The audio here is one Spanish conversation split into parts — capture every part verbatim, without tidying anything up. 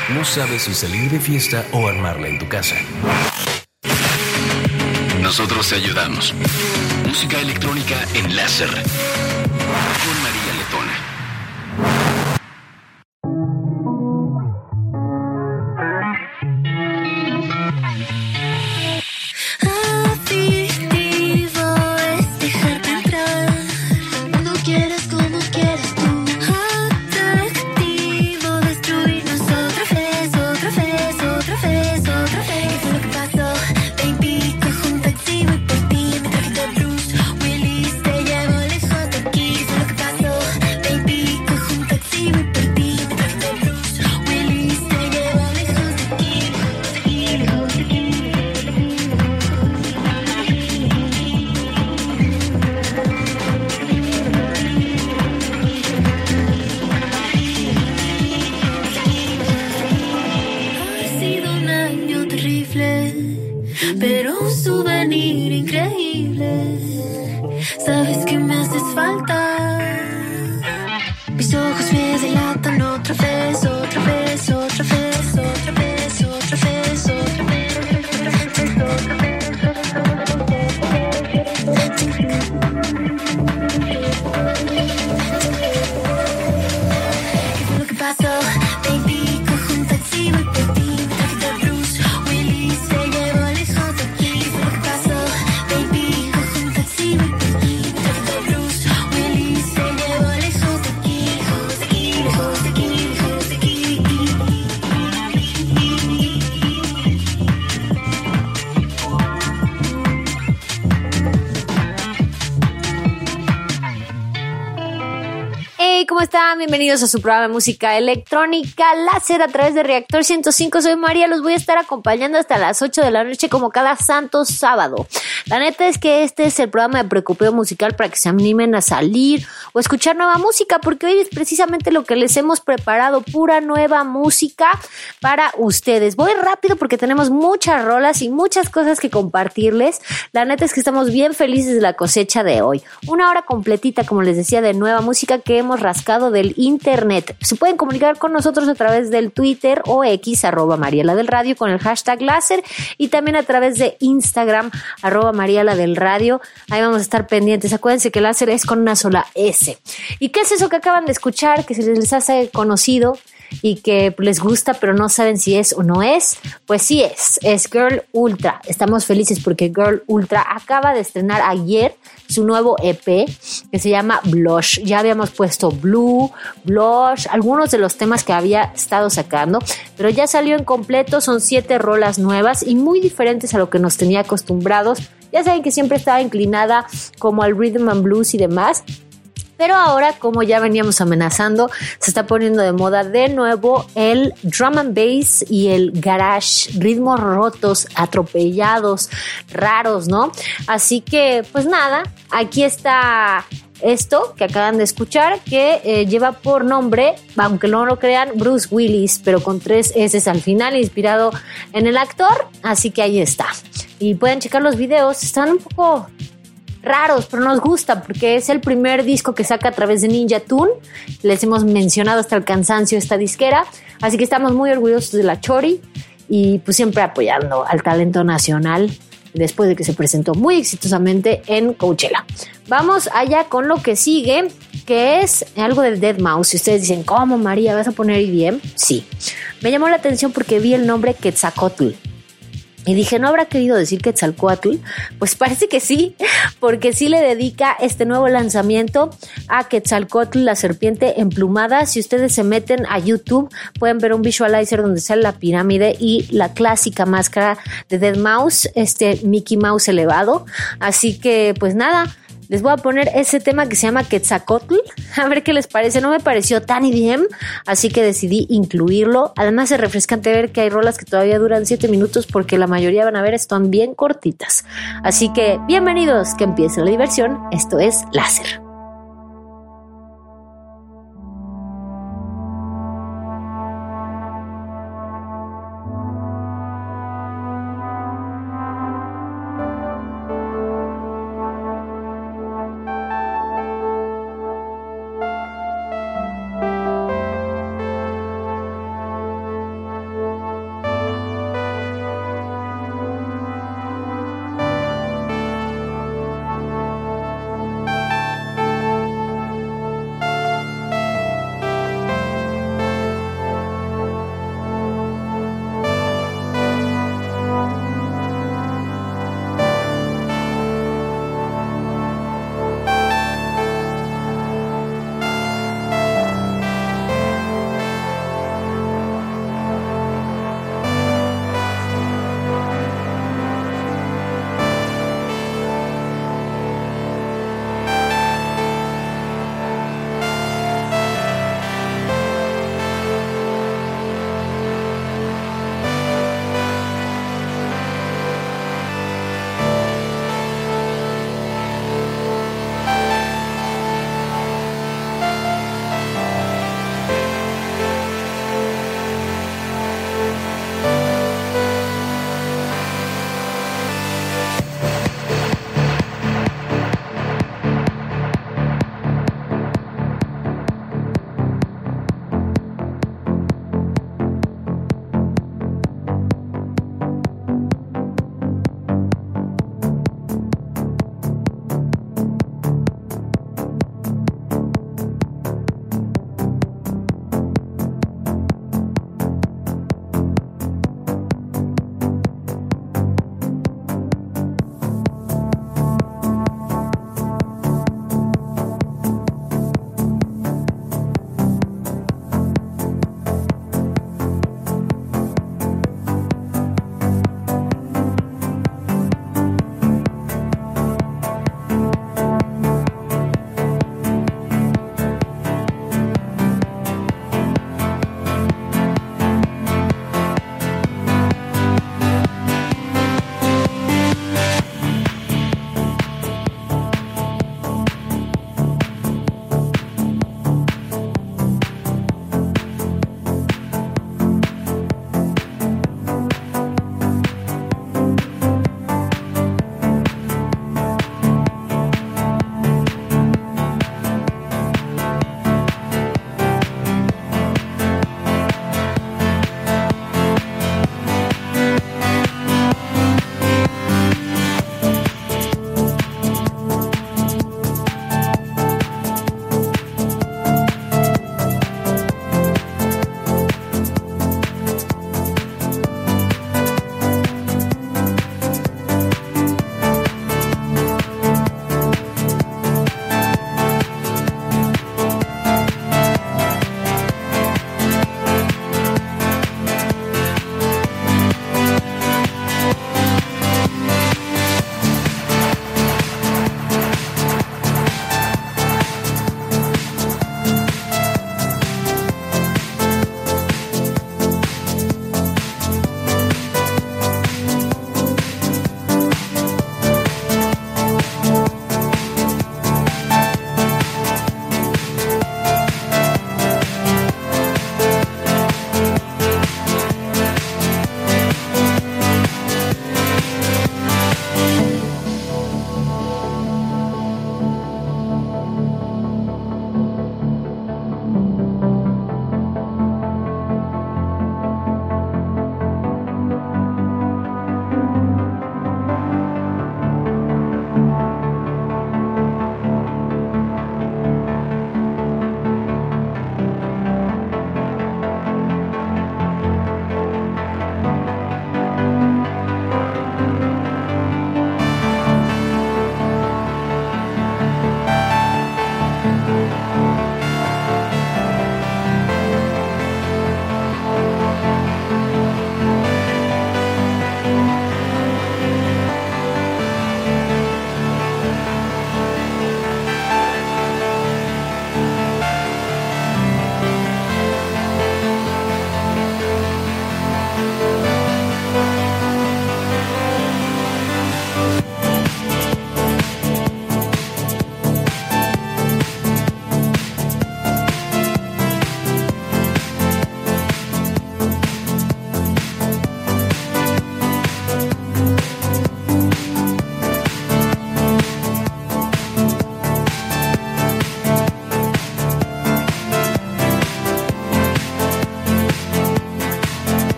No sabes si salir de fiesta o armarla en tu casa. Nosotros te ayudamos. Música electrónica en láser. Con María Letona. ¿Cómo están? Bienvenidos a su programa de música electrónica láser a través de Reactor ciento cinco. Soy María, los voy a estar acompañando hasta las ocho de la noche como cada santo sábado. La neta es que este es el programa de precopeo musical para que se animen a salir o escuchar nueva música, porque hoy es precisamente lo que les hemos preparado, pura nueva música para ustedes. Voy rápido porque tenemos muchas rolas y muchas cosas que compartirles. La neta es que estamos bien felices de la cosecha de hoy. Una hora completita, como les decía, de nueva música que hemos rascado del internet. Se pueden comunicar con nosotros a través del Twitter o X, arroba Mariela del Radio, con el hashtag láser, y también a través de Instagram, arroba Mariela del Radio. Ahí vamos a estar pendientes. Acuérdense que láser es con una sola S. ¿Y qué es eso que acaban de escuchar, que se les hace conocido y que les gusta pero no saben si es o no es? Pues sí es, es Girl Ultra. Estamos felices porque Girl Ultra acaba de estrenar ayer su nuevo E P que se llama Blush. Ya habíamos puesto Blue, Blush, algunos de los temas que había estado sacando, pero ya salió en completo. Son siete rolas nuevas y muy diferentes a lo que nos tenía acostumbrados. Ya saben que siempre estaba inclinada como al rhythm and blues y demás, pero ahora, como ya veníamos amenazando, se está poniendo de moda de nuevo el drum and bass y el garage, ritmos rotos, atropellados, raros, ¿no? Así que, pues nada, aquí está esto que acaban de escuchar, que eh, lleva por nombre, aunque no lo crean, Bruce Willis, pero con tres S al final, inspirado en el actor. Así que ahí está. Y pueden checar los videos, están un poco raros, pero nos gusta porque es el primer disco que saca a través de Ninja Tune. Les hemos mencionado hasta el cansancio esta disquera, así que estamos muy orgullosos de la Chori y pues siempre apoyando al talento nacional después de que se presentó muy exitosamente en Coachella. Vamos allá con lo que sigue, que es algo de deadmau5. Si ustedes dicen, ¿cómo, María, vas a poner I D M? Sí. Me llamó la atención porque vi el nombre Quetzalcóatl y dije, ¿no habrá querido decir Quetzalcóatl? Pues parece que sí, porque sí le dedica este nuevo lanzamiento a Quetzalcóatl, la serpiente emplumada. Si ustedes se meten a YouTube, pueden ver un visualizer donde sale la pirámide y la clásica máscara de deadmau5, este Mickey Mouse elevado. Así que, pues nada, les voy a poner ese tema que se llama Quetzalcóatl, a ver qué les parece. No me pareció tan I D M, así que decidí incluirlo. Además es refrescante ver que hay rolas que todavía duran siete minutos, porque la mayoría, van a ver, están bien cortitas. Así que bienvenidos, que empiece la diversión. Esto es Láser.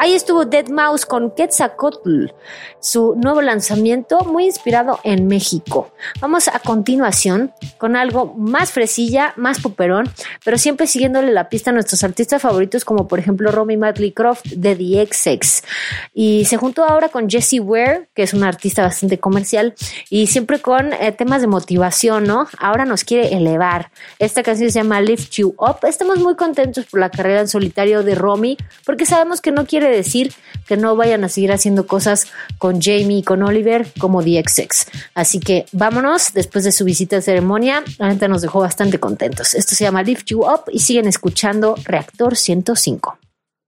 Ahí estuvo deadmau5 con Quetzalcoatl, su nuevo lanzamiento muy inspirado en México. Vamos a continuación con algo más fresilla, más poperón, pero siempre siguiéndole la pista a nuestros artistas favoritos, como por ejemplo Romy Madleycroft de The X X. Y se juntó ahora con Jessie Ware, que es una artista bastante comercial, y siempre con eh, temas de motivación, ¿no? Ahora nos quiere elevar. Esta canción se llama Lift You Up. Estamos muy contentos por la carrera en solitario de Romy, porque sabemos que no quiere decir que no vayan a seguir haciendo cosas con Jamie y con Oliver como The X X. Así que vámonos, después de su visita de ceremonia, la gente nos dejó bastante contentos. Esto se llama Lift You Up y siguen escuchando Reactor ciento cinco.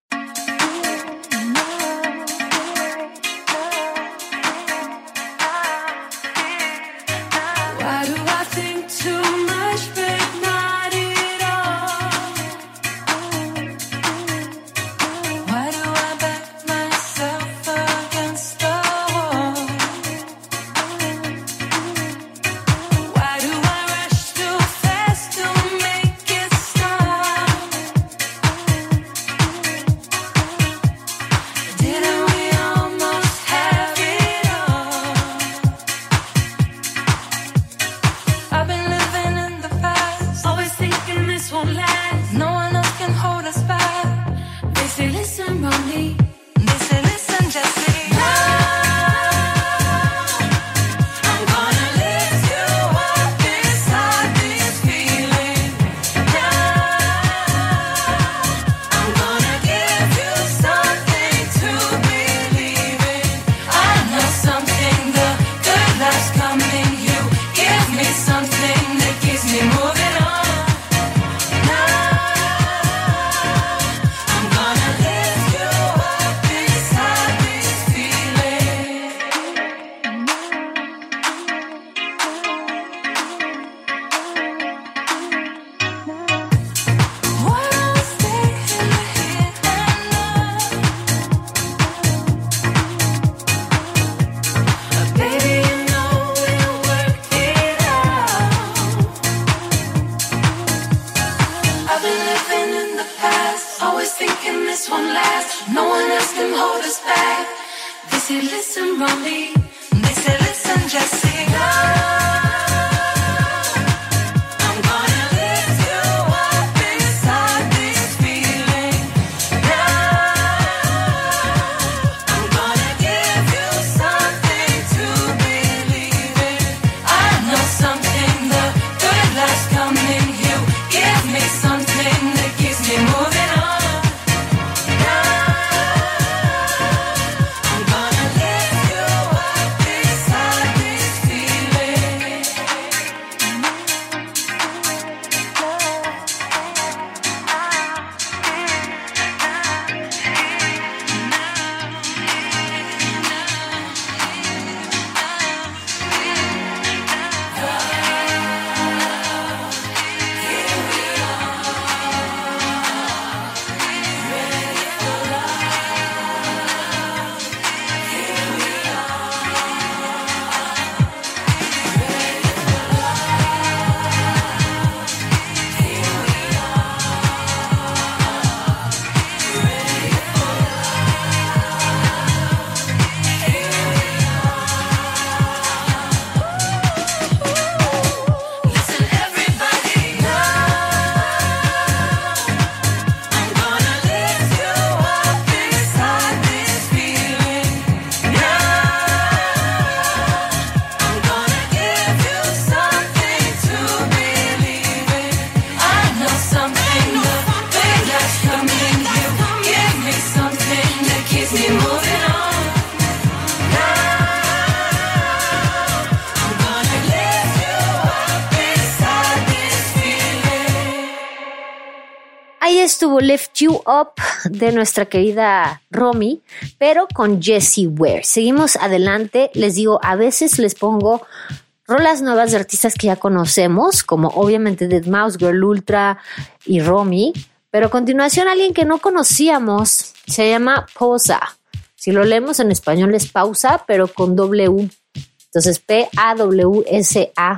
Ahí estuvo Lift You Up de nuestra querida Romy, pero con Jessie Ware. Seguimos adelante. Les digo, a veces les pongo rolas nuevas de artistas que ya conocemos, como obviamente deadmau5, Girl Ultra y Romy, pero a continuación alguien que no conocíamos, se llama Pausa. Si lo leemos en español es pausa, pero con doble U. Entonces P A W S A.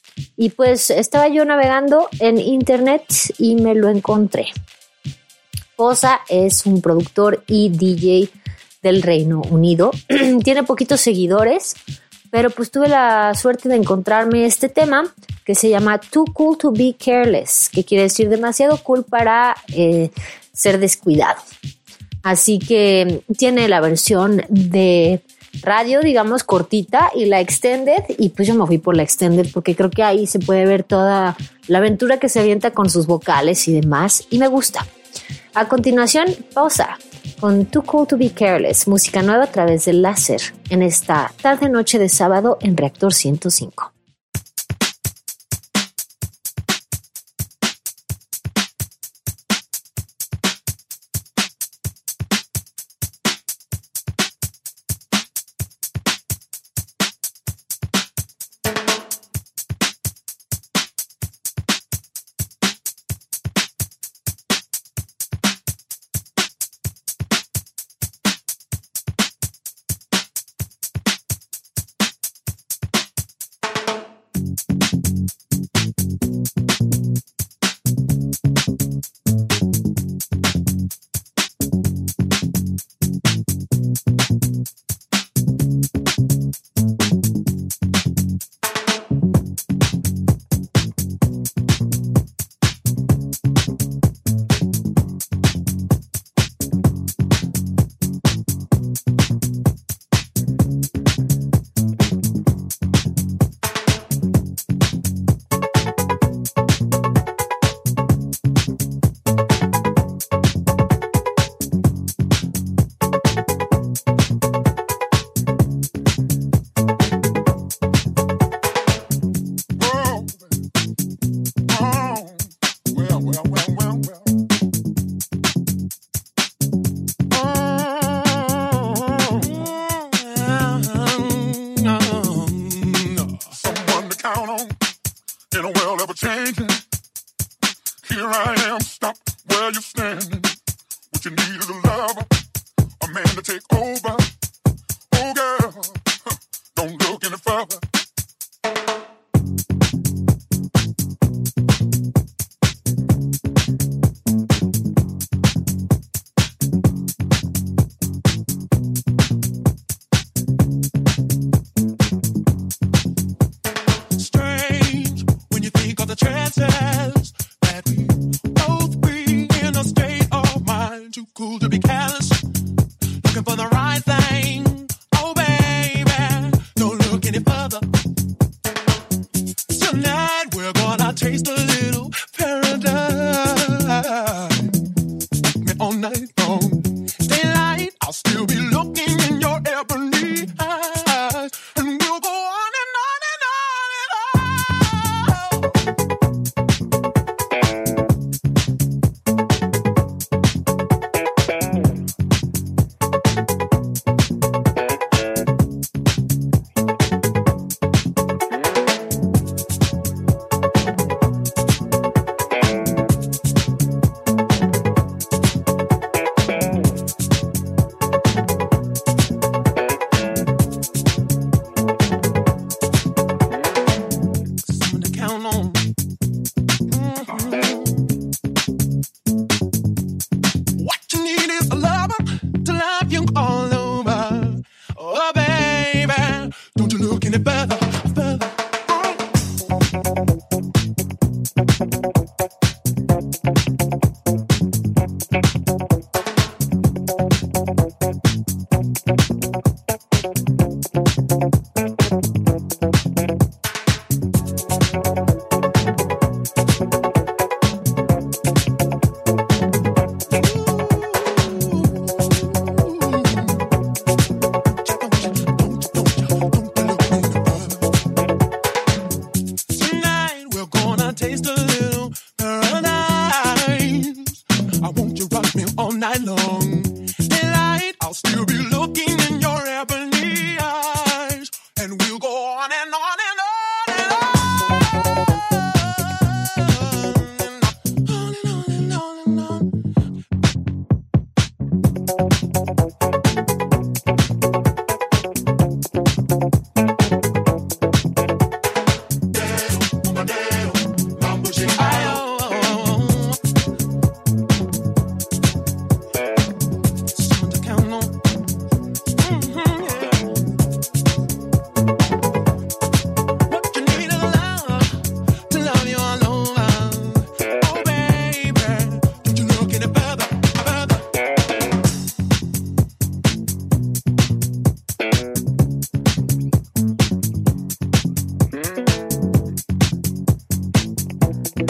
Y pues estaba yo navegando en internet y me lo encontré. Posa es un productor y D J del Reino Unido. Tiene poquitos seguidores, pero pues tuve la suerte de encontrarme este tema que se llama Too Cool to Be Careless, que quiere decir demasiado cool para eh, ser descuidado. Así que tiene la versión de radio, digamos, cortita, y la extended, y pues yo me fui por la extended porque creo que ahí se puede ver toda la aventura que se avienta con sus vocales y demás, y me gusta. A continuación, Posa con Too Cool to Be Careless, música nueva a través del láser, en esta tarde noche de sábado en Reactor ciento cinco.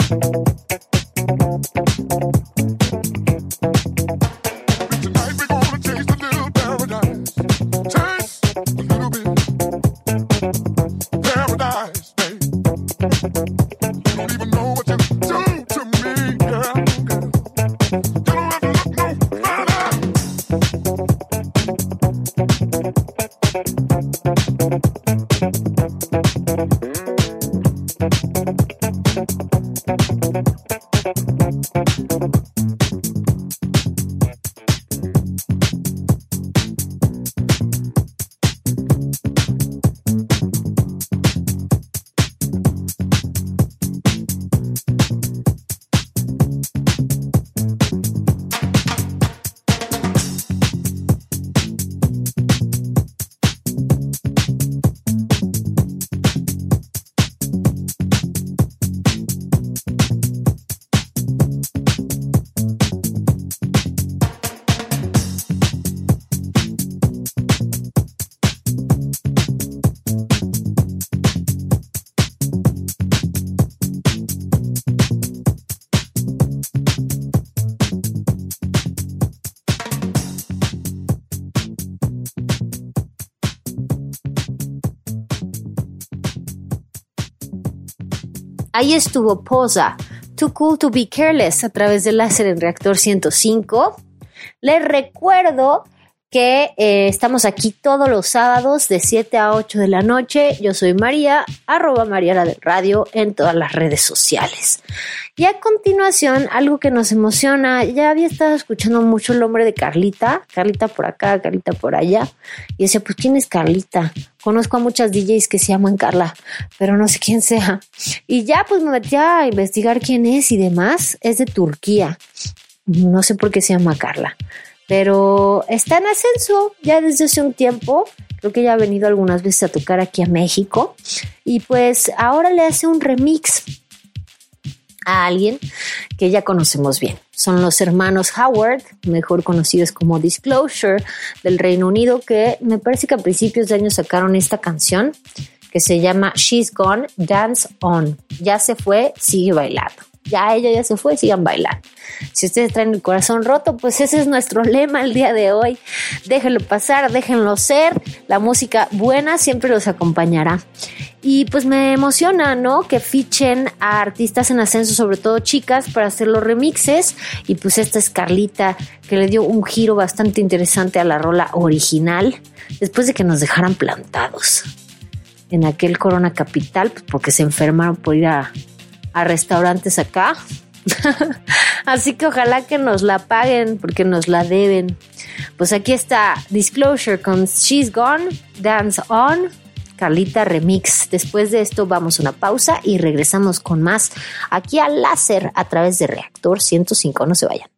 Ahí estuvo Posa, Too Cool to Be Careless, a través de Láser en Reactor ciento cinco. Les recuerdo que eh, estamos aquí todos los sábados de siete a ocho de la noche. Yo soy María, arroba María la del Radio en todas las redes sociales. Y a continuación, algo que nos emociona, ya había estado escuchando mucho el nombre de Carlita, Carlita por acá, Carlita por allá, y decía, pues, ¿quién es Carlita? Conozco a muchas D Js que se llaman Carla, pero no sé quién sea. Y ya pues me metí a investigar quién es y demás. Es de Turquía. No sé por qué se llama Carla, pero está en ascenso ya desde hace un tiempo. Creo que ya ha venido algunas veces a tocar aquí a México. Y pues ahora le hace un remix a alguien que ya conocemos bien. Son los hermanos Howard, mejor conocidos como Disclosure, del Reino Unido, que me parece que a principios de año sacaron esta canción que se llama She's Gone, Dance On. Ya se fue, sigue bailando. Ya ella ya se fue, sigan bailando. Si ustedes traen el corazón roto, pues ese es nuestro lema el día de hoy. Déjenlo pasar, déjenlo ser. La música buena siempre los acompañará. Y pues me emociona, ¿no? Que fichen a artistas en ascenso, sobre todo chicas, para hacer los remixes. Y pues esta es Carlita, que le dio un giro bastante interesante a la rola original, después de que nos dejaran plantados en aquel Corona Capital, pues porque se enfermaron por ir a, a restaurantes acá. Así que ojalá que nos la paguen, porque nos la deben. Pues aquí está Disclosure con She's Gone, Dance On, Carlita Remix. Después de esto vamos a una pausa y regresamos con más aquí a Láser a través de Reactor ciento cinco. No se vayan.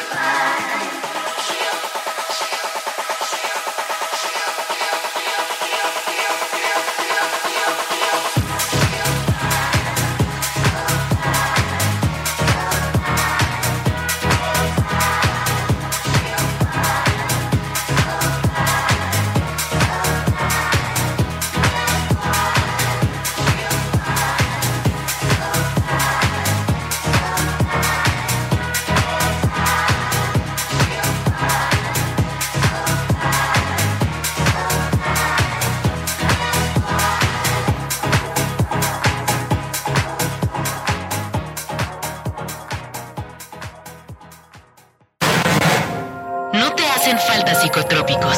Psicotrópicos.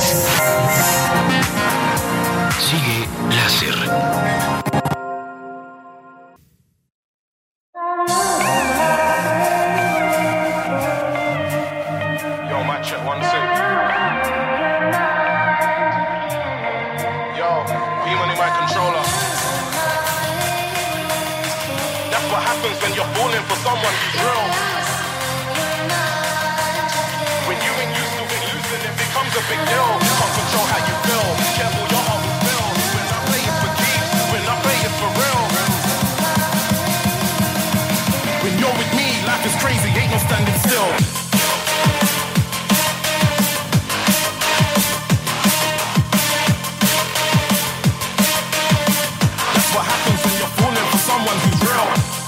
Sigue Láser. Yo, mic check, one, two. Yo, P-Money, my controller. That's what happens when you're falling for someone who's real. When you ain't used to it, losing it becomes a big deal. Can't control how you feel. Careful, your heart will spill. When I play it for keeps, when I play it for real. When you're with me, life is crazy, ain't no standing still. What happens when you're falling for someone who's real?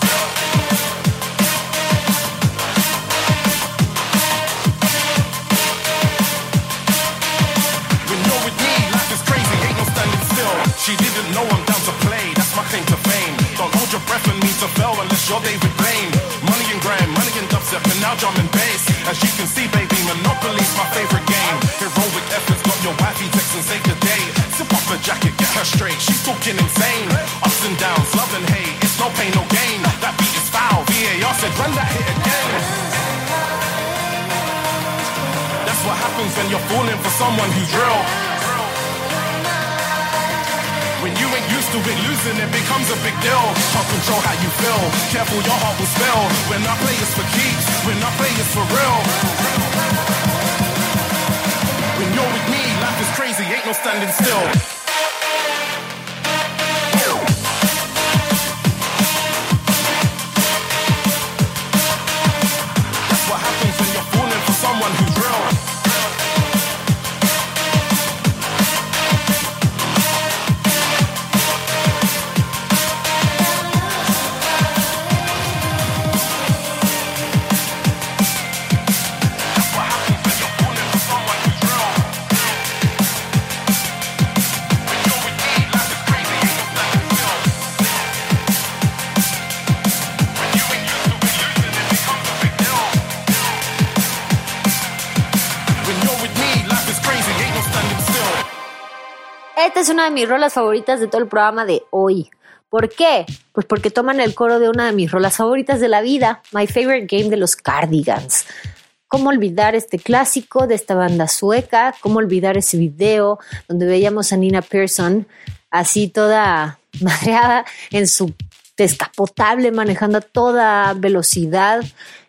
When you're with me, life is crazy, ain't no standing still. She didn't know I'm down to play, that's my claim to fame. Don't hold your breath and mean to fail unless you're David Blaine. Money and grime, money and dubstep, and now drum and bass. As you can see, baby, Monopoly's my favorite game. Heroic efforts, got your wifey texting, say good day. Sip off her jacket, get her straight, she's talking insane. Ups and downs, love and hate, it's no pain, no gain. That beat is foul, V A R said run that hit again. That's what happens when you're falling for someone who's real. When you ain't used to it, losing it becomes a big deal. Can't control how you feel, careful your heart will spill. When I play it's for keeps, when I play it's for real. When you're with me, life is crazy, ain't no standing still. That's what happens when you're falling for someone who's real. Esta es una de mis rolas favoritas de todo el programa de hoy. ¿Por qué? Pues porque toman el coro de una de mis rolas favoritas de la vida, My Favorite Game de los Cardigans. ¿Cómo olvidar este clásico de esta banda sueca? ¿Cómo olvidar ese video donde veíamos a Nina Persson así toda madreada en su descapotable manejando a toda velocidad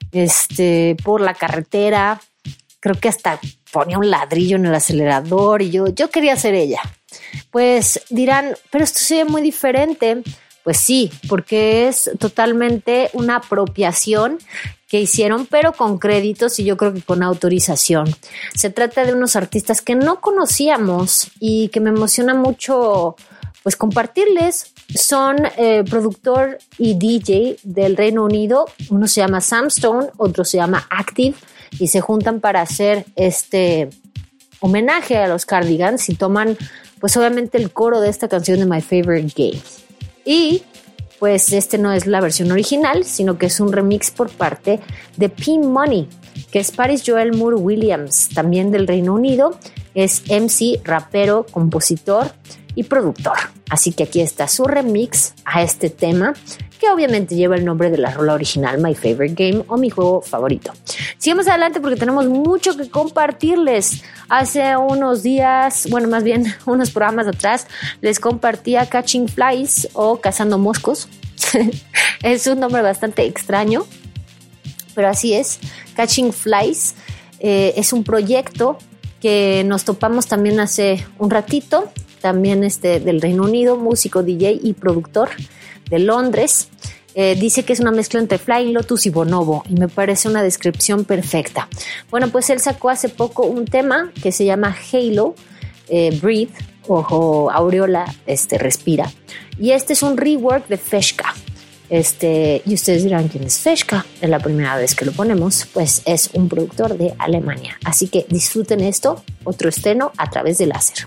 este, por la carretera? Creo que hasta ponía un ladrillo en el acelerador y yo, yo quería ser ella. Pues dirán, pero esto se ve muy diferente. Pues sí, porque es totalmente una apropiación que hicieron, pero con créditos y yo creo que con autorización. Se trata de unos artistas que no conocíamos y que me emociona mucho pues compartirles. Son eh, productor y D J del Reino Unido. Uno se llama Sam Stone, otro se llama Active y se juntan para hacer este homenaje a los Cardigans y toman pues obviamente el coro de esta canción de My Favorite Game. Y pues este no es la versión original, sino que es un remix por parte de P-Money, que es Paris Joel Moore Williams, también del Reino Unido. Es M C, rapero, compositor y productor. Así que aquí está su remix a este tema, que obviamente lleva el nombre de la rola original, My Favorite Game, o mi juego favorito. Sigamos adelante porque tenemos mucho que compartirles. Hace unos días, bueno, más bien unos programas atrás, les compartía Catching Flies o Cazando Moscos. Es un nombre bastante extraño, pero así es. Catching Flies eh, es un proyecto que nos topamos también hace un ratito, también este, del Reino Unido, músico, D J y productor de Londres. Eh, dice que es una mezcla entre Flying Lotus y Bonobo y me parece una descripción perfecta. Bueno, pues él sacó hace poco un tema que se llama Halo eh, Breathe, ojo, Aureola, este, respira. Y este es un rework de Feshka. Este, y ustedes dirán, ¿quién es Feshka? Es la primera vez que lo ponemos. Pues es un productor de Alemania. Así que disfruten esto, otro estreno a través de láser.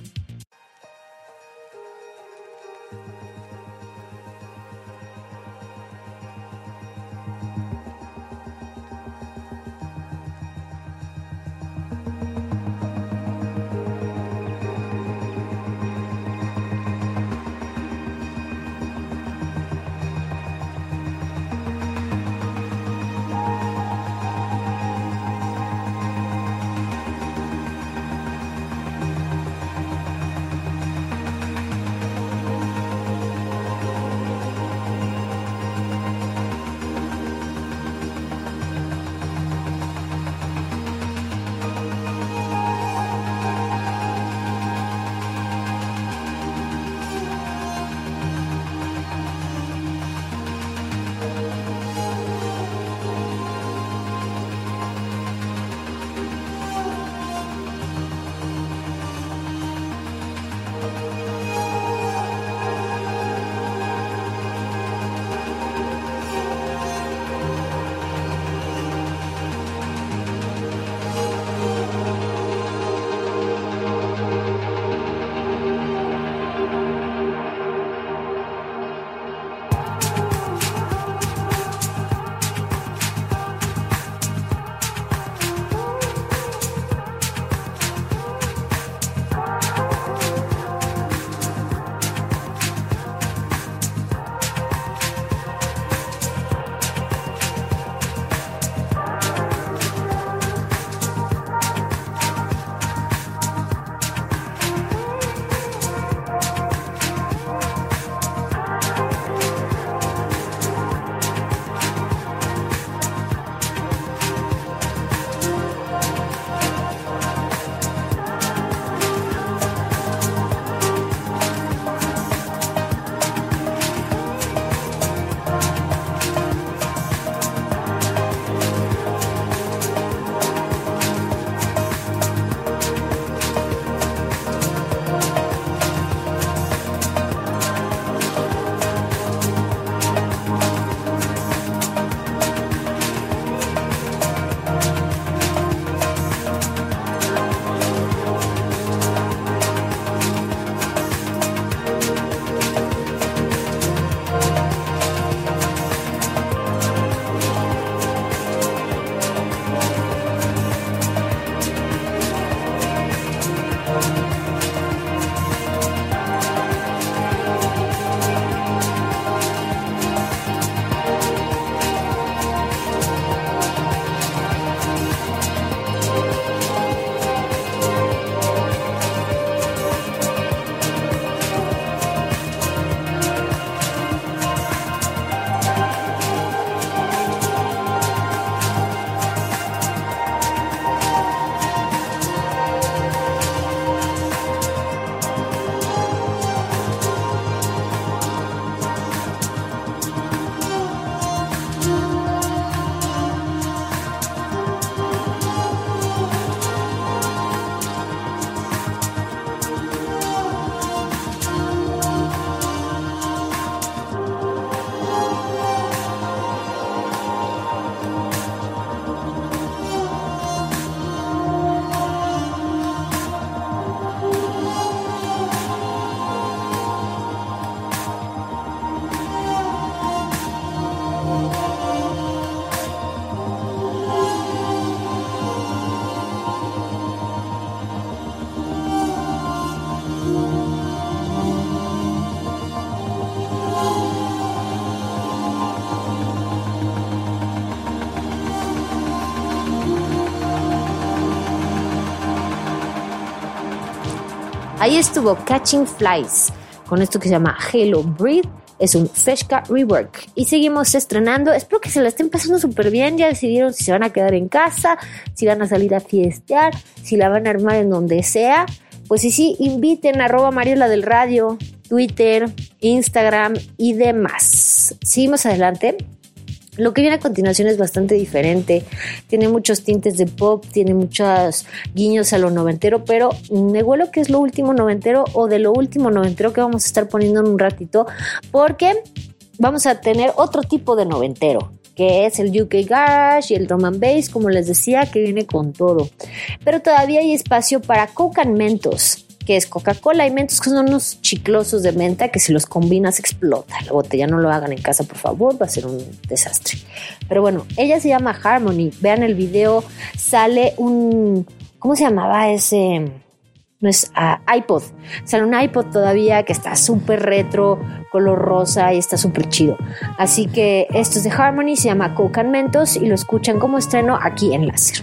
Ahí estuvo Catching Flies con esto que se llama Halo Breathe es un Feshka Rework. Y seguimos estrenando. Espero que se la estén pasando súper bien. Ya decidieron si se van a quedar en casa, si van a salir a fiestear, si la van a armar en donde sea. Pues sí, sí, inviten a arroba Mariola del Radio, Twitter, Instagram y demás. Seguimos adelante. Lo que viene a continuación es bastante diferente. Tiene muchos tintes de pop, tiene muchos guiños a lo noventero, pero me huelo que es lo último noventero o de lo último noventero que vamos a estar poniendo en un ratito, porque vamos a tener otro tipo de noventero, que es el U K Garage y el Drum and Bass, como les decía, que viene con todo. Pero todavía hay espacio para Coke and Mentos, que es Coca-Cola y Mentos, que son unos chiclosos de menta que si los combinas explota la botella. No lo hagan en casa, por favor, va a ser un desastre. Pero bueno, ella se llama Harmony. Vean el video, sale un... ¿Cómo se llamaba ese...? No es uh, iPod. Sale un iPod todavía que está súper retro, color rosa y está súper chido. Así que esto es de Harmony, se llama Coke and Mentos y lo escuchan como estreno aquí en Láser.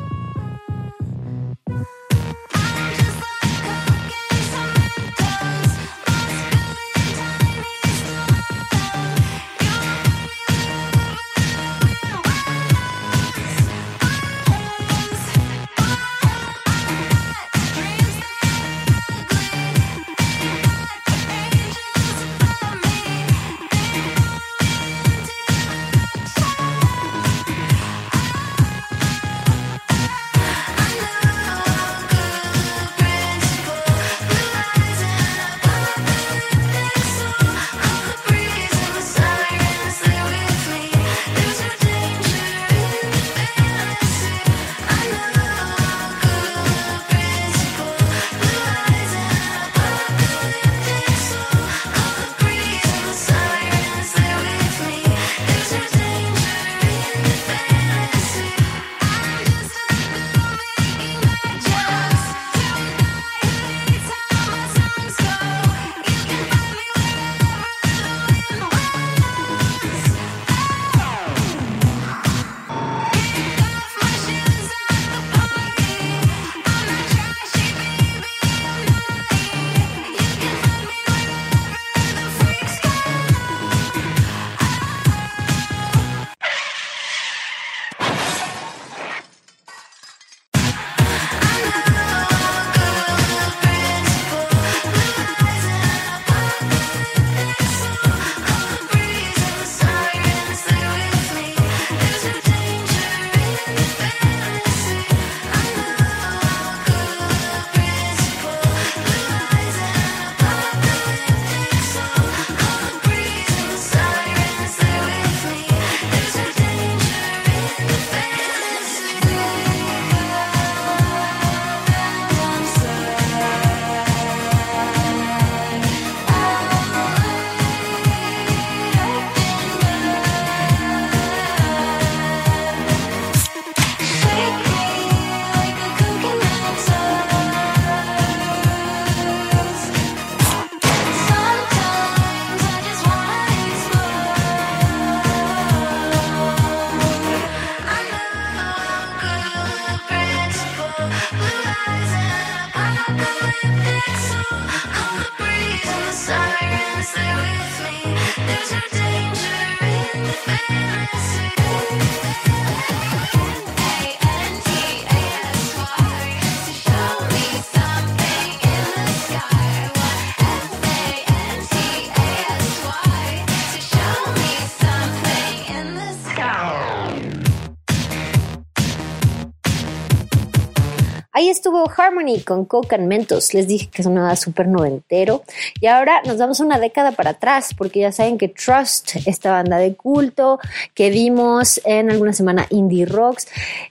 Ahí estuvo Harmony con Coke and Mentos. Les dije que sonaba súper noventero. Y ahora nos vamos una década para atrás, porque ya saben que Trust, esta banda de culto que vimos en alguna semana Indie Rocks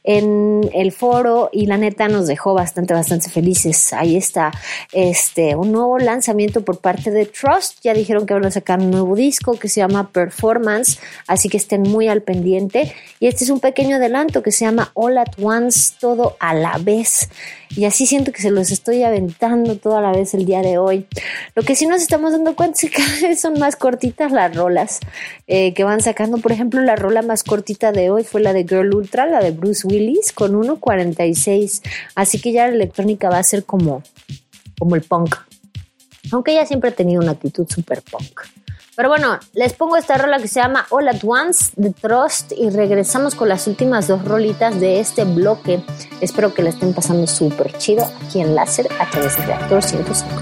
en el foro, y la neta nos dejó bastante, bastante felices. Ahí está este, un nuevo lanzamiento por parte de Trust. Ya dijeron que van a sacar un nuevo disco que se llama Performance, así que estén muy al pendiente. Y este es un pequeño adelanto que se llama All at Once, todo a la vez. Y así siento que se los estoy aventando toda la vez el día de hoy. Lo que sí nos estamos dando cuenta es que cada vez son más cortitas las rolas eh, que van sacando. Por ejemplo, la rola más cortita de hoy fue la de Girl Ultra, la de Bruce Willis, con uno cuarenta y seis. Así que ya la electrónica va a ser como, como el punk. Aunque ella siempre ha tenido una actitud super punk. Pero bueno, les pongo esta rola que se llama All at Once de Trust y regresamos con las últimas dos rolitas de este bloque. Espero que la estén pasando súper chido aquí en Láser a través de Reactor ciento cinco.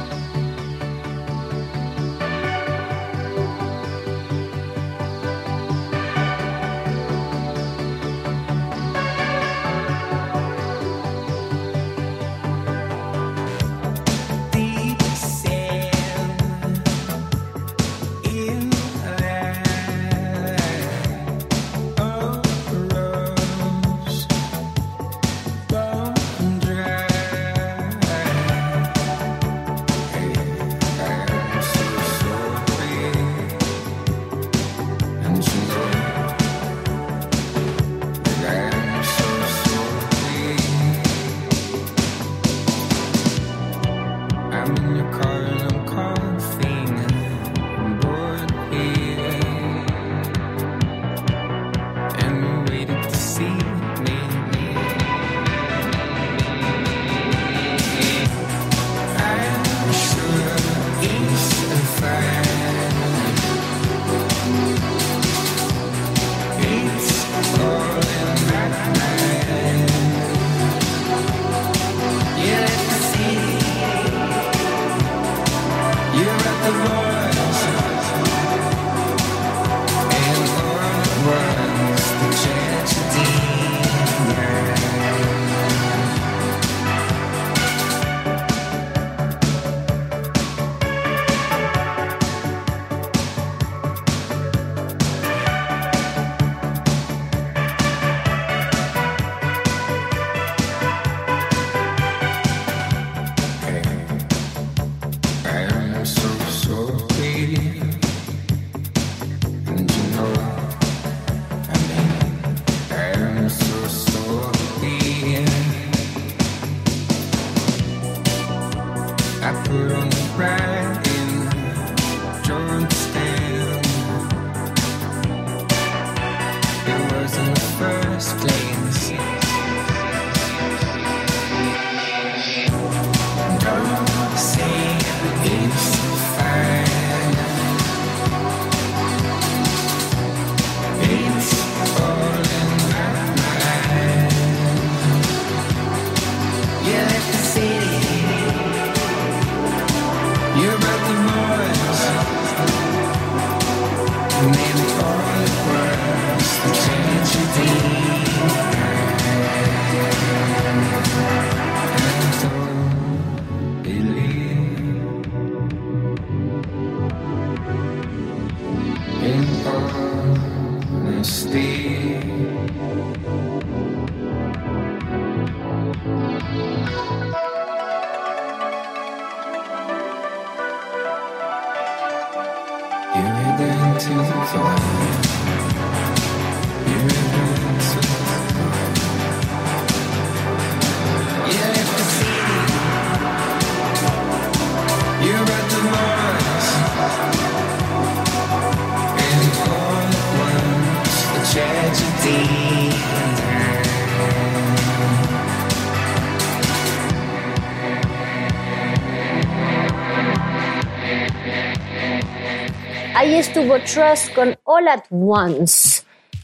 Ahí estuvo Trust con All at Once,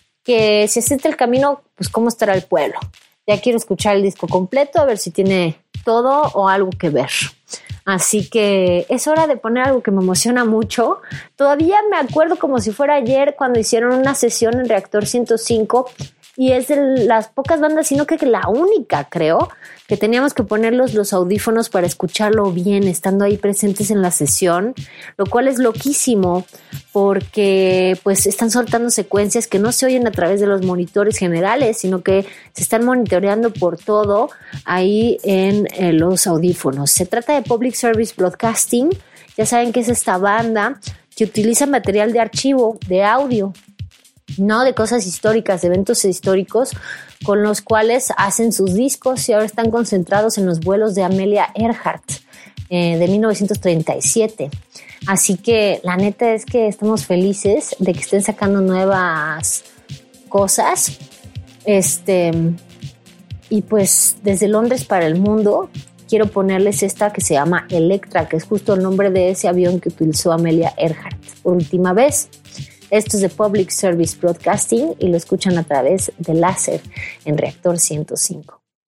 que si asiste el camino, pues cómo estará el pueblo. Ya quiero escuchar el disco completo, a ver si tiene todo o algo que ver. Así que es hora de poner algo que me emociona mucho. Todavía me acuerdo como si fuera ayer cuando hicieron una sesión en Reactor ciento cinco y es de las pocas bandas, sino que la única, creo, que teníamos que ponerlos los audífonos para escucharlo bien, estando ahí presentes en la sesión, lo cual es loquísimo porque pues están soltando secuencias que no se oyen a través de los monitores generales, sino que se están monitoreando por todo ahí en eh, los audífonos. Se trata de Public Service Broadcasting. Ya saben que es esta banda que utiliza material de archivo, de audio, no de cosas históricas, de eventos históricos, con los cuales hacen sus discos y ahora están concentrados en los vuelos de Amelia Earhart eh, de mil novecientos treinta y siete. Así que la neta es que estamos felices de que estén sacando nuevas cosas. Este, y pues desde Londres para el mundo, quiero ponerles esta que se llama Electra, que es justo el nombre de ese avión que utilizó Amelia Earhart por última vez. Esto es de Public Service Broadcasting y lo escuchan a través de Láser en Reactor ciento cinco.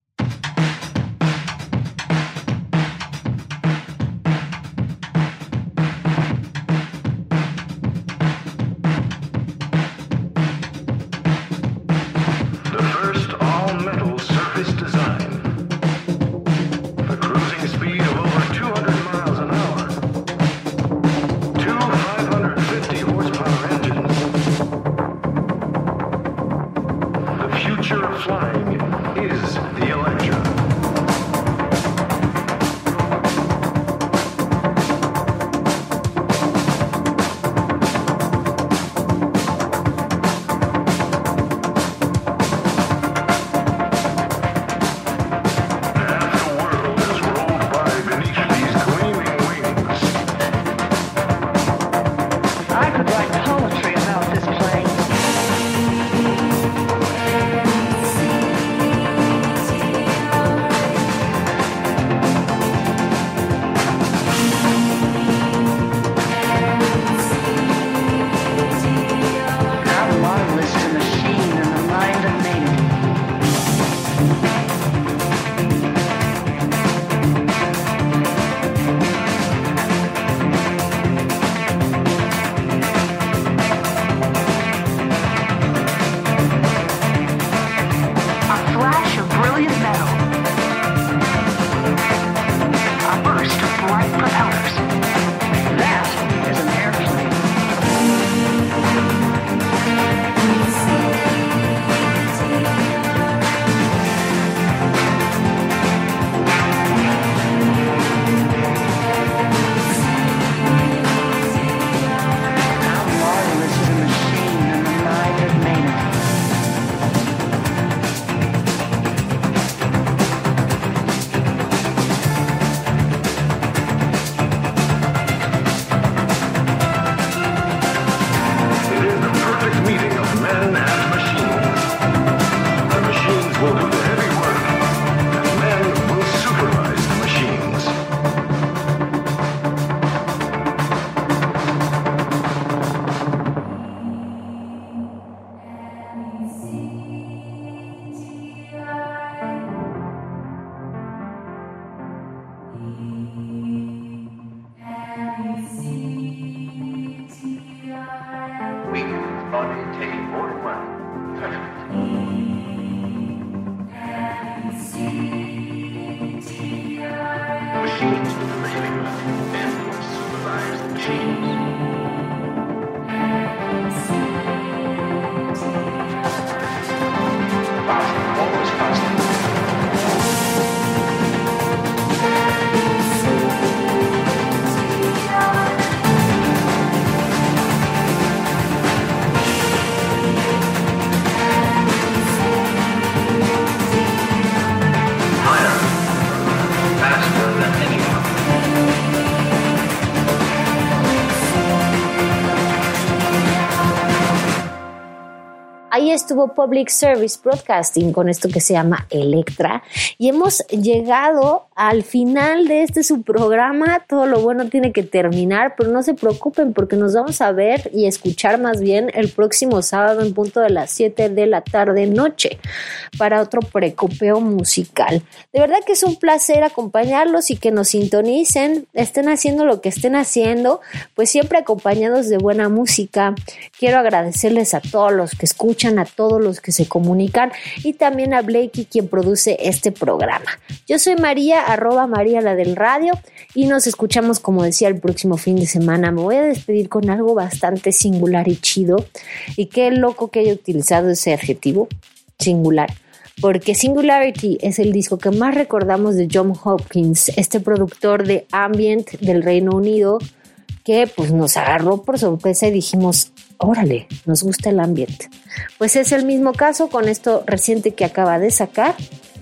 Ahí estuvo Public Service Broadcasting con esto que se llama Electra y hemos llegado al final de este su programa. Todo lo bueno tiene que terminar, pero no se preocupen porque nos vamos a ver y escuchar más bien el próximo sábado en punto de las siete de la tarde noche para otro precopeo musical. De verdad que es un placer acompañarlos y que nos sintonicen, estén haciendo lo que estén haciendo, pues siempre acompañados de buena música. Quiero agradecerles a todos los que escuchan, a todos los que se comunican y también a Blakey, quien produce este programa. Yo soy María, arroba María la del radio, y nos escuchamos, como decía, el próximo fin de semana. Me voy a despedir con algo bastante singular y chido, y qué loco que haya utilizado ese adjetivo, singular, porque Singularity es el disco que más recordamos de John Hopkins, este productor de ambient del Reino Unido, que pues nos agarró por sorpresa y dijimos, órale, nos gusta el ambient. Pues es el mismo caso con esto reciente que acaba de sacar,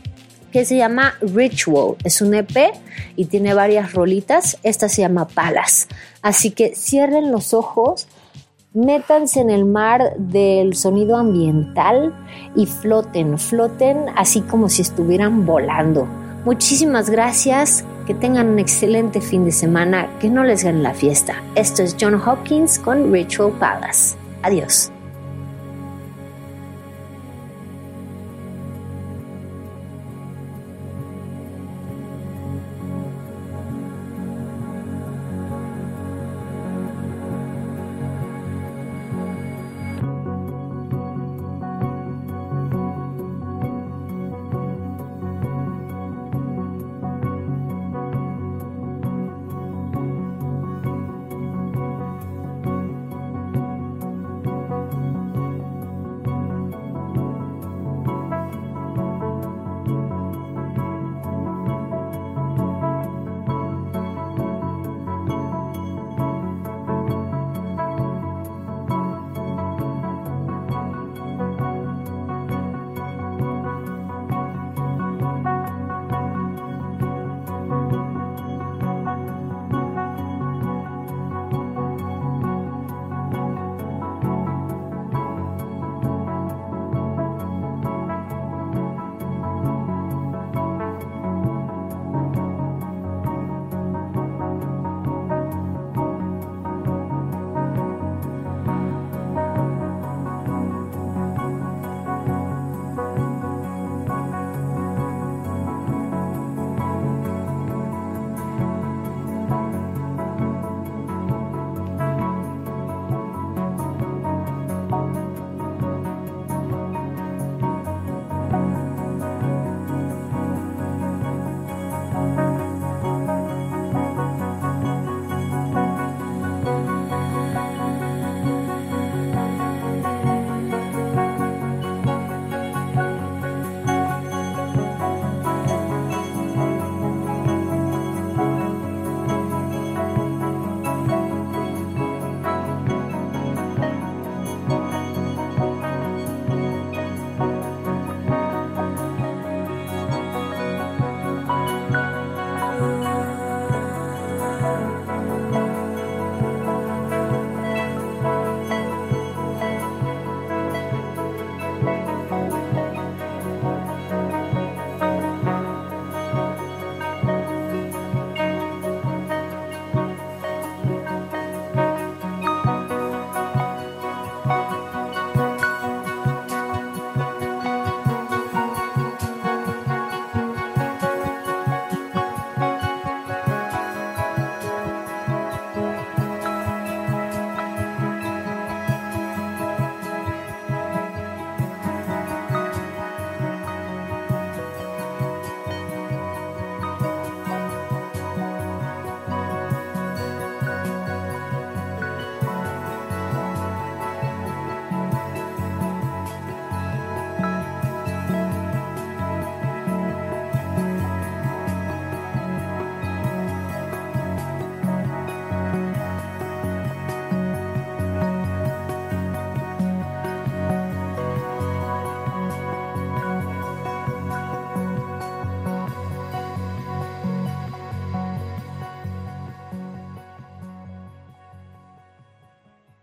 que se llama Ritual. Es un E P y tiene varias rolitas. Esta se llama Palace. Así que cierren los ojos, métanse en el mar del sonido ambiental y floten, floten así como si estuvieran volando. Muchísimas gracias, que tengan un excelente fin de semana, que no les gane la fiesta. Esto es John Hopkins con Ritual Palace. Adiós.